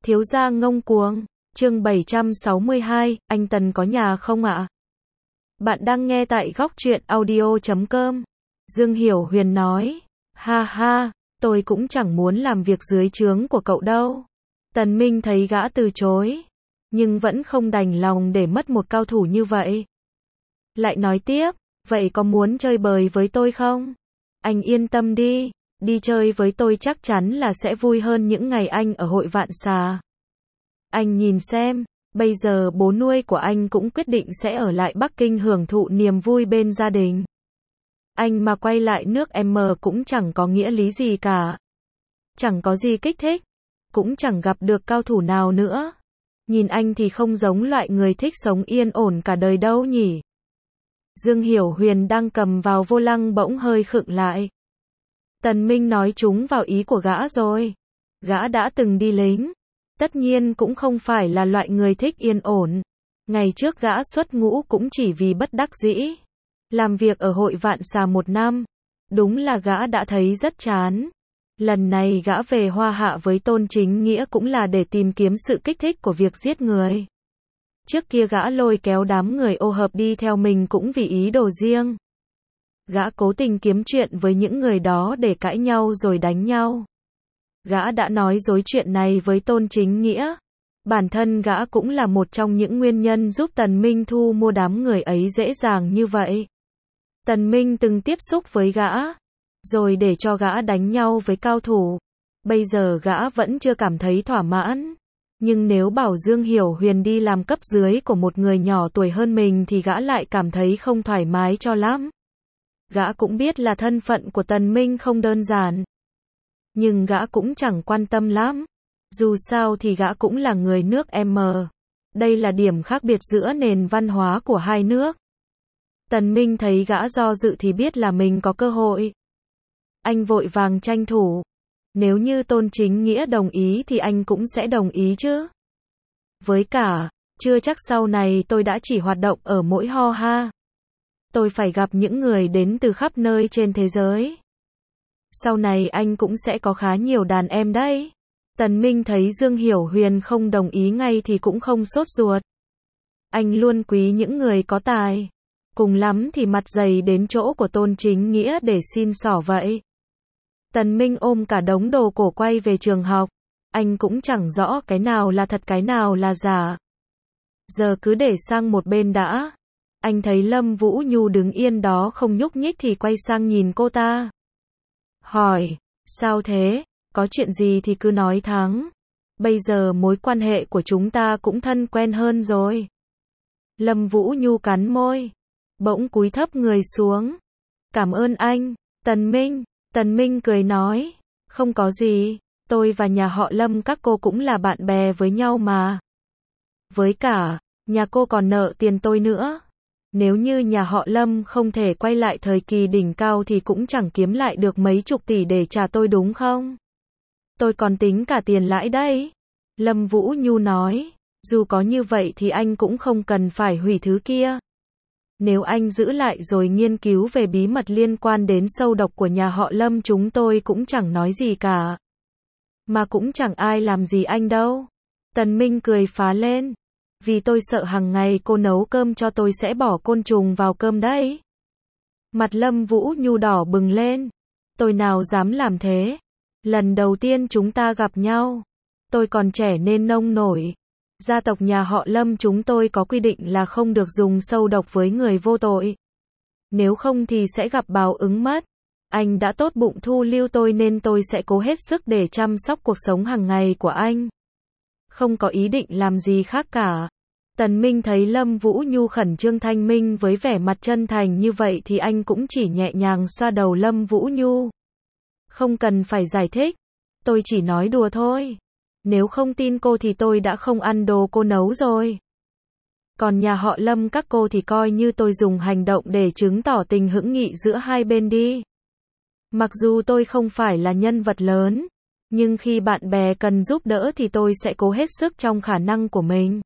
Thiếu gia ngông cuồng, chương 762, anh Tần có nhà không ạ? Bạn đang nghe tại góc truyện audio.com. Dương Hiểu Huyền nói, ha ha, tôi cũng chẳng muốn làm việc dưới trướng của cậu đâu. Tần Minh thấy gã từ chối, nhưng vẫn không đành lòng để mất một cao thủ như vậy. Lại nói tiếp, vậy có muốn chơi bời với tôi không? Anh yên tâm đi, đi chơi với tôi chắc chắn là sẽ vui hơn những ngày anh ở hội Vạn Xà. Anh nhìn xem, bây giờ bố nuôi của anh cũng quyết định sẽ ở lại Bắc Kinh hưởng thụ niềm vui bên gia đình. Anh mà quay lại nước M cũng chẳng có nghĩa lý gì cả. Chẳng có gì kích thích, cũng chẳng gặp được cao thủ nào nữa. Nhìn anh thì không giống loại người thích sống yên ổn cả đời đâu nhỉ. Dương Hiểu Huyền đang cầm vào vô lăng bỗng hơi khựng lại. Tần Minh nói trúng vào ý của gã rồi. Gã đã từng đi lính, tất nhiên cũng không phải là loại người thích yên ổn. Ngày trước gã xuất ngũ cũng chỉ vì bất đắc dĩ. Làm việc ở hội Vạn Xà 1 năm, đúng là gã đã thấy rất chán. Lần này gã về Hoa Hạ với Tôn Chính Nghĩa cũng là để tìm kiếm sự kích thích của việc giết người. Trước kia gã lôi kéo đám người ô hợp đi theo mình cũng vì ý đồ riêng. Gã cố tình kiếm chuyện với những người đó để cãi nhau rồi đánh nhau. Gã đã nói dối chuyện này với Tôn Chính Nghĩa. Bản thân gã cũng là một trong những nguyên nhân giúp Tần Minh thu mua đám người ấy dễ dàng như vậy. Tần Minh từng tiếp xúc với gã, rồi để cho gã đánh nhau với cao thủ. Bây giờ gã vẫn chưa cảm thấy thỏa mãn. Nhưng nếu bảo Dương Hiểu Huyền đi làm cấp dưới của một người nhỏ tuổi hơn mình thì gã lại cảm thấy không thoải mái cho lắm. Gã cũng biết là thân phận của Tần Minh không đơn giản. Nhưng gã cũng chẳng quan tâm lắm. Dù sao thì gã cũng là người nước M. Đây là điểm khác biệt giữa nền văn hóa của hai nước. Tần Minh thấy gã do dự thì biết là mình có cơ hội. Anh vội vàng tranh thủ. Nếu như Tôn Chính Nghĩa đồng ý thì anh cũng sẽ đồng ý chứ. Với cả, chưa chắc sau này tôi đã chỉ hoạt động ở mỗi Ho Ha. Tôi phải gặp những người đến từ khắp nơi trên thế giới. Sau này anh cũng sẽ có khá nhiều đàn em đấy. Tần Minh thấy Dương Hiểu Huyền không đồng ý ngay thì cũng không sốt ruột. Anh luôn quý những người có tài. Cùng lắm thì mặt dày đến chỗ của Tôn Chính Nghĩa để xin xỏ vậy. Tần Minh ôm cả đống đồ cổ quay về trường học. Anh cũng chẳng rõ cái nào là thật cái nào là giả. Giờ cứ để sang một bên đã. Anh thấy Lâm Vũ Nhu đứng yên đó không nhúc nhích thì quay sang nhìn cô ta. Hỏi, sao thế? Có chuyện gì thì cứ nói thẳng. Bây giờ mối quan hệ của chúng ta cũng thân quen hơn rồi. Lâm Vũ Nhu cắn môi, bỗng cúi thấp người xuống. Cảm ơn anh, Tần Minh. Tần Minh cười nói, không có gì, tôi và nhà họ Lâm các cô cũng là bạn bè với nhau mà. Với cả, nhà cô còn nợ tiền tôi nữa. Nếu như nhà họ Lâm không thể quay lại thời kỳ đỉnh cao thì cũng chẳng kiếm lại được mấy chục tỷ để trả tôi đúng không? Tôi còn tính cả tiền lãi đấy. Lâm Vũ Nhu nói, dù có như vậy thì anh cũng không cần phải hủy thứ kia. Nếu anh giữ lại rồi nghiên cứu về bí mật liên quan đến sâu độc của nhà họ Lâm chúng tôi cũng chẳng nói gì cả. Mà cũng chẳng ai làm gì anh đâu. Tần Minh cười phá lên. Vì tôi sợ hàng ngày cô nấu cơm cho tôi sẽ bỏ côn trùng vào cơm đấy. Mặt Lâm Vũ Nhu đỏ bừng lên. Tôi nào dám làm thế. Lần đầu tiên chúng ta gặp nhau. Tôi còn trẻ nên nông nổi. Gia tộc nhà họ Lâm chúng tôi có quy định là không được dùng sâu độc với người vô tội. Nếu không thì sẽ gặp báo ứng mất. Anh đã tốt bụng thu lưu tôi nên tôi sẽ cố hết sức để chăm sóc cuộc sống hàng ngày của anh. Không có ý định làm gì khác cả. Tần Minh thấy Lâm Vũ Nhu khẩn trương thanh minh với vẻ mặt chân thành như vậy thì anh cũng chỉ nhẹ nhàng xoa đầu Lâm Vũ Nhu. Không cần phải giải thích. Tôi chỉ nói đùa thôi. Nếu không tin cô thì tôi đã không ăn đồ cô nấu rồi. Còn nhà họ Lâm các cô thì coi như tôi dùng hành động để chứng tỏ tình hữu nghị giữa hai bên đi. Mặc dù tôi không phải là nhân vật lớn, nhưng khi bạn bè cần giúp đỡ thì tôi sẽ cố hết sức trong khả năng của mình.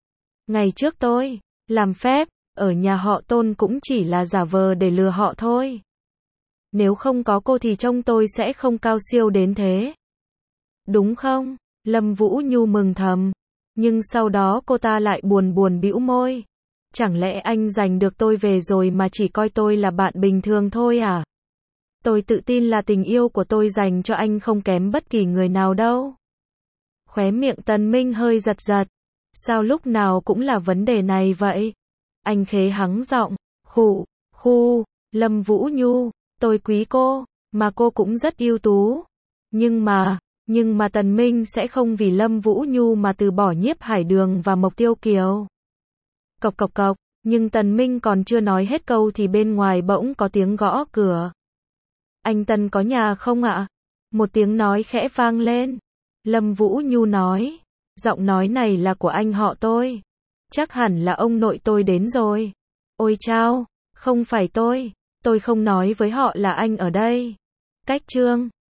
Ngày trước tôi làm phép ở nhà họ Tôn cũng chỉ là giả vờ để lừa họ thôi. Nếu không có cô thì trông tôi sẽ không cao siêu đến thế. Đúng không? Lâm Vũ Nhu mừng thầm. Nhưng sau đó cô ta lại buồn buồn bĩu môi. Chẳng lẽ anh giành được tôi về rồi mà chỉ coi tôi là bạn bình thường thôi à? Tôi tự tin là tình yêu của tôi dành cho anh không kém bất kỳ người nào đâu. Khóe miệng Tần Minh hơi giật giật. Sao lúc nào cũng là vấn đề này vậy? Anh khế hắng giọng. Khu, Lâm Vũ Nhu, tôi quý cô, mà cô cũng rất ưu tú. Nhưng mà Tần Minh sẽ không vì Lâm Vũ Nhu mà từ bỏ Nhiếp Hải Đường và Mộc Tiêu Kiều. Cộc cộc cộc, nhưng Tần Minh còn chưa nói hết câu thì bên ngoài bỗng có tiếng gõ cửa. Anh Tần có nhà không ạ? Một tiếng nói khẽ vang lên. Lâm Vũ Nhu nói, giọng nói này là của anh họ tôi. Chắc hẳn là ông nội tôi đến rồi. Ôi chao, không phải tôi không nói với họ là anh ở đây. Cách chương